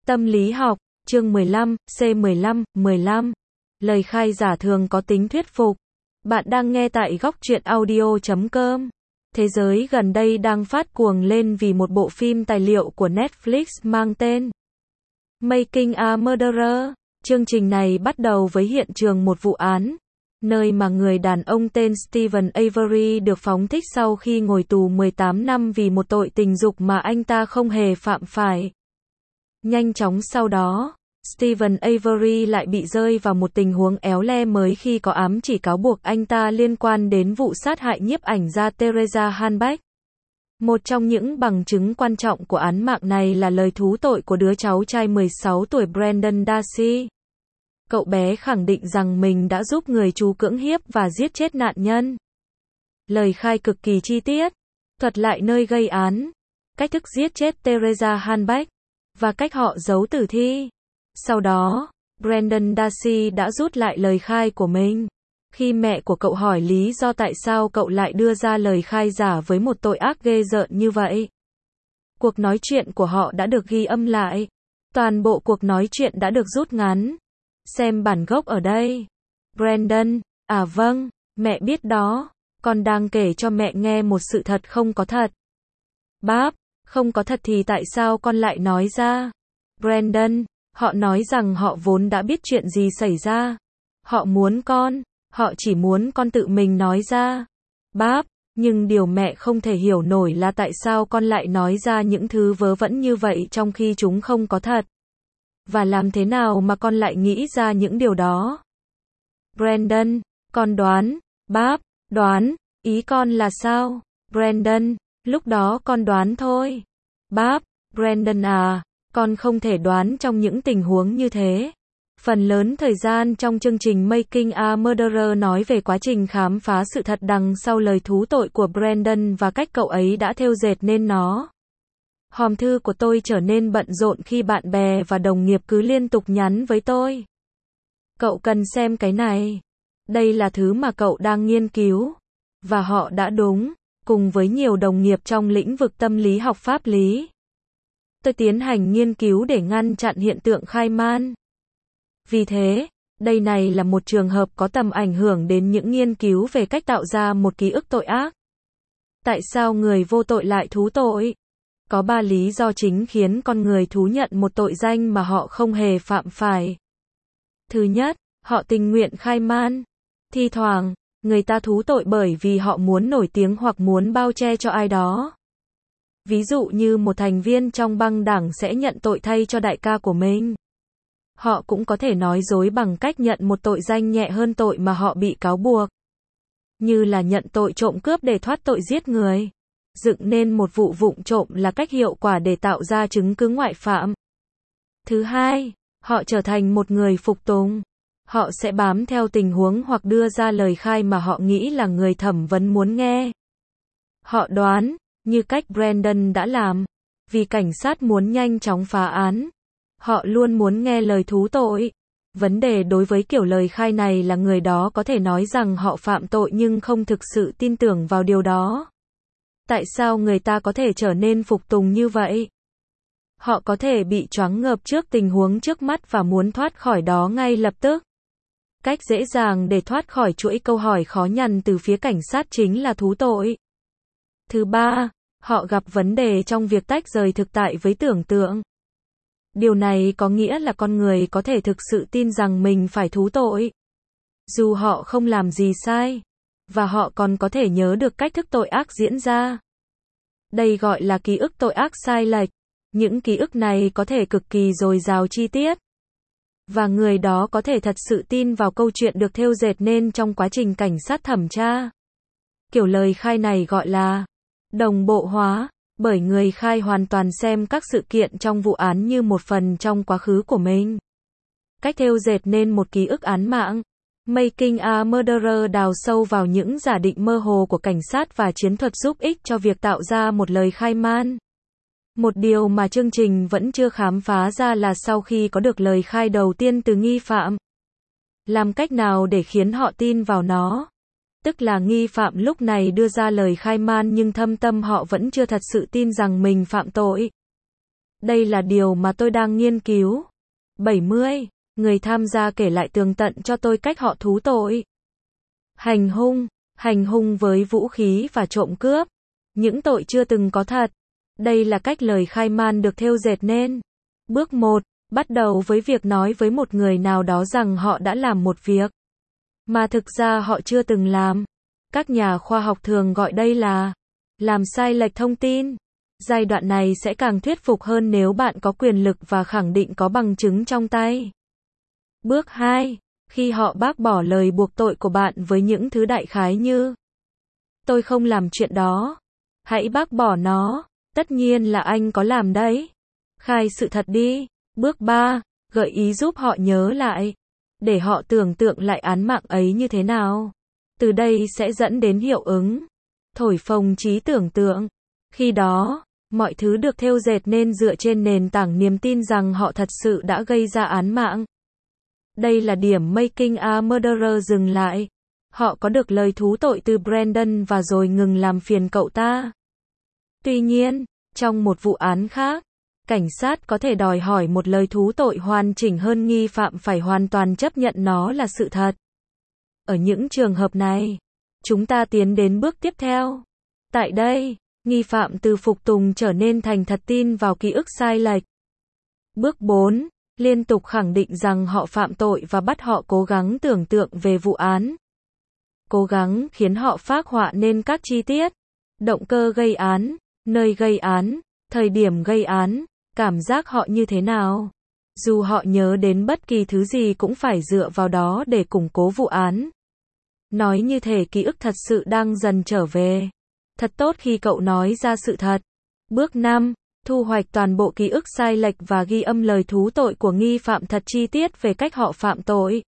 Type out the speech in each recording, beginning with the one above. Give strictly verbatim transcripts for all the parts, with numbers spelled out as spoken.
Tâm lý học, chương mười lăm, C mười lăm, mười lăm. Lời khai giả thường có tính thuyết phục. Bạn đang nghe tại góc truyện audio chấm com. Thế giới gần đây đang phát cuồng lên vì một bộ phim tài liệu của Netflix mang tên Making a Murderer. Chương trình này bắt đầu với hiện trường một vụ án, nơi mà người đàn ông tên Steven Avery được phóng thích sau khi ngồi tù mười tám năm vì một tội tình dục mà anh ta không hề phạm phải. Nhanh chóng sau đó, Steven Avery lại bị rơi vào một tình huống éo le mới khi có ám chỉ cáo buộc anh ta liên quan đến vụ sát hại nhiếp ảnh gia Teresa Halbach. Một trong những bằng chứng quan trọng của án mạng này là lời thú tội của đứa cháu trai mười sáu tuổi Brendan Dassey. Cậu bé khẳng định rằng mình đã giúp người chú cưỡng hiếp và giết chết nạn nhân. Lời khai cực kỳ chi tiết, thuật lại nơi gây án, cách thức giết chết Teresa Halbach, và cách họ giấu tử thi. Sau đó, Brendan Dassey đã rút lại lời khai của mình. Khi mẹ của cậu hỏi lý do tại sao cậu lại đưa ra lời khai giả với một tội ác ghê rợn như vậy, cuộc nói chuyện của họ đã được ghi âm lại. Toàn bộ cuộc nói chuyện đã được rút ngắn. Xem bản gốc ở đây. Brendan: À vâng, mẹ biết đó. Con đang kể cho mẹ nghe một sự thật không có thật. Báp: Không có thật thì tại sao con lại nói ra? Brendan: Họ nói rằng họ vốn đã biết chuyện gì xảy ra. Họ muốn con, họ chỉ muốn con tự mình nói ra. Báp: Nhưng điều mẹ không thể hiểu nổi là tại sao con lại nói ra những thứ vớ vẩn như vậy trong khi chúng không có thật. Và làm thế nào mà con lại nghĩ ra những điều đó? Brendan: Con đoán. Báp: Đoán? Ý con là sao? Brendan: Lúc đó con đoán thôi. Báp: Brendan à, con không thể đoán trong những tình huống như thế. Phần lớn thời gian trong chương trình Making a Murderer nói về quá trình khám phá sự thật đằng sau lời thú tội của Brendan và cách cậu ấy đã thêu dệt nên nó. Hòm thư của tôi trở nên bận rộn khi bạn bè và đồng nghiệp cứ liên tục nhắn với tôi. Cậu cần xem cái này. Đây là thứ mà cậu đang nghiên cứu. Và họ đã đúng, cùng với nhiều đồng nghiệp trong lĩnh vực tâm lý học pháp lý. Tôi tiến hành nghiên cứu để ngăn chặn hiện tượng khai man. Vì thế, đây này là một trường hợp có tầm ảnh hưởng đến những nghiên cứu về cách tạo ra một ký ức tội ác. Tại sao người vô tội lại thú tội? Có ba lý do chính khiến con người thú nhận một tội danh mà họ không hề phạm phải. Thứ nhất, họ tình nguyện khai man. Thi thoảng, người ta thú tội bởi vì họ muốn nổi tiếng hoặc muốn bao che cho ai đó. Ví dụ như một thành viên trong băng đảng sẽ nhận tội thay cho đại ca của mình. Họ cũng có thể nói dối bằng cách nhận một tội danh nhẹ hơn tội mà họ bị cáo buộc. Như là nhận tội trộm cướp để thoát tội giết người. Dựng nên một vụ vụng trộm là cách hiệu quả để tạo ra chứng cứ ngoại phạm. Thứ hai, họ trở thành một người phục tùng. Họ sẽ bám theo tình huống hoặc đưa ra lời khai mà họ nghĩ là người thẩm vấn muốn nghe. Họ đoán, như cách Brendan đã làm, vì cảnh sát muốn nhanh chóng phá án. Họ luôn muốn nghe lời thú tội. Vấn đề đối với kiểu lời khai này là người đó có thể nói rằng họ phạm tội nhưng không thực sự tin tưởng vào điều đó. Tại sao người ta có thể trở nên phục tùng như vậy? Họ có thể bị choáng ngợp trước tình huống trước mắt và muốn thoát khỏi đó ngay lập tức. Cách dễ dàng để thoát khỏi chuỗi câu hỏi khó nhằn từ phía cảnh sát chính là thú tội. Thứ ba, họ gặp vấn đề trong việc tách rời thực tại với tưởng tượng. Điều này có nghĩa là con người có thể thực sự tin rằng mình phải thú tội, dù họ không làm gì sai, và họ còn có thể nhớ được cách thức tội ác diễn ra. Đây gọi là ký ức tội ác sai lệch. Những ký ức này có thể cực kỳ dồi dào chi tiết, và người đó có thể thật sự tin vào câu chuyện được thêu dệt nên trong quá trình cảnh sát thẩm tra. Kiểu lời khai này gọi là đồng bộ hóa, bởi người khai hoàn toàn xem các sự kiện trong vụ án như một phần trong quá khứ của mình. Cách thêu dệt nên một ký ức án mạng. Making a Murderer đào sâu vào những giả định mơ hồ của cảnh sát và chiến thuật giúp ích cho việc tạo ra một lời khai man. Một điều mà chương trình vẫn chưa khám phá ra là sau khi có được lời khai đầu tiên từ nghi phạm, làm cách nào để khiến họ tin vào nó. Tức là nghi phạm lúc này đưa ra lời khai man nhưng thâm tâm họ vẫn chưa thật sự tin rằng mình phạm tội. Đây là điều mà tôi đang nghiên cứu. bảy mươi. Người tham gia kể lại tường tận cho tôi cách họ thú tội. Hành hung. Hành hung với vũ khí và trộm cướp. Những tội chưa từng có thật. Đây là cách lời khai man được thêu dệt nên. Bước một. Bắt đầu với việc nói với một người nào đó rằng họ đã làm một việc mà thực ra họ chưa từng làm. Các nhà khoa học thường gọi đây là làm sai lệch thông tin. Giai đoạn này sẽ càng thuyết phục hơn nếu bạn có quyền lực và khẳng định có bằng chứng trong tay. Bước hai. Khi họ bác bỏ lời buộc tội của bạn với những thứ đại khái như tôi không làm chuyện đó. Hãy bác bỏ nó. Tất nhiên là anh có làm đấy. Khai sự thật đi. Bước ba. Gợi ý giúp họ nhớ lại. Để họ tưởng tượng lại án mạng ấy như thế nào. Từ đây sẽ dẫn đến hiệu ứng thổi phồng trí tưởng tượng. Khi đó, mọi thứ được thêu dệt nên dựa trên nền tảng niềm tin rằng họ thật sự đã gây ra án mạng. Đây là điểm Making a Murderer dừng lại. Họ có được lời thú tội từ Brandon và rồi ngừng làm phiền cậu ta. Tuy nhiên, trong một vụ án khác, cảnh sát có thể đòi hỏi một lời thú tội hoàn chỉnh hơn, nghi phạm phải hoàn toàn chấp nhận nó là sự thật. Ở những trường hợp này, chúng ta tiến đến bước tiếp theo. Tại đây, nghi phạm từ phục tùng trở nên thành thật tin vào ký ức sai lệch. Bước bốn. Liên tục khẳng định rằng họ phạm tội và bắt họ cố gắng tưởng tượng về vụ án. Cố gắng khiến họ phác họa nên các chi tiết, động cơ gây án, nơi gây án, thời điểm gây án, cảm giác họ như thế nào. Dù họ nhớ đến bất kỳ thứ gì cũng phải dựa vào đó để củng cố vụ án. Nói như thể ký ức thật sự đang dần trở về. Thật tốt khi cậu nói ra sự thật. Bước năm. Thu hoạch toàn bộ ký ức sai lệch và ghi âm lời thú tội của nghi phạm thật chi tiết về cách họ phạm tội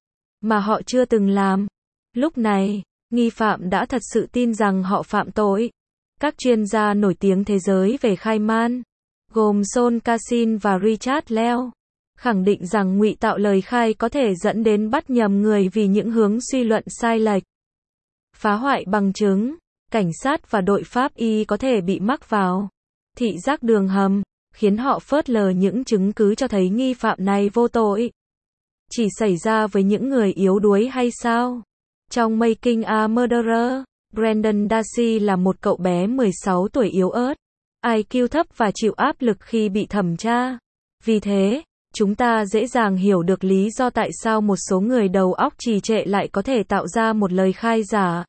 mà họ chưa từng làm. Lúc này, nghi phạm đã thật sự tin rằng họ phạm tội. Các chuyên gia nổi tiếng thế giới về khai man, gồm Sol Cassin và Richard Leo, khẳng định rằng ngụy tạo lời khai có thể dẫn đến bắt nhầm người vì những hướng suy luận sai lệch. Phá hoại bằng chứng. Cảnh sát và đội pháp y có thể bị mắc vào thị giác đường hầm, khiến họ phớt lờ những chứng cứ cho thấy nghi phạm này vô tội. Chỉ xảy ra với những người yếu đuối hay sao? Trong Making a Murderer, Brandon Dassey là một cậu bé mười sáu tuổi yếu ớt, i kiu thấp và chịu áp lực khi bị thẩm tra. Vì thế, chúng ta dễ dàng hiểu được lý do tại sao một số người đầu óc trì trệ lại có thể tạo ra một lời khai giả.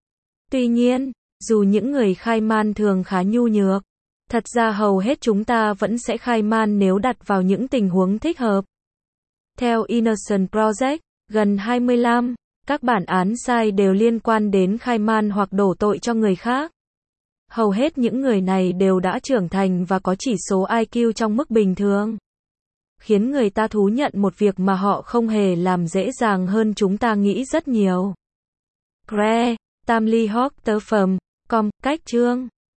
Tuy nhiên, dù những người khai man thường khá nhu nhược, thật ra hầu hết chúng ta vẫn sẽ khai man nếu đặt vào những tình huống thích hợp. Theo Innocence Project, gần hai mươi lăm, các bản án sai đều liên quan đến khai man hoặc đổ tội cho người khác. Hầu hết những người này đều đã trưởng thành và có chỉ số i kiu trong mức bình thường, khiến người ta thú nhận một việc mà họ không hề làm dễ dàng hơn chúng ta nghĩ rất nhiều. Gre, Tamli Hawk tớ phẩm, com, cách chương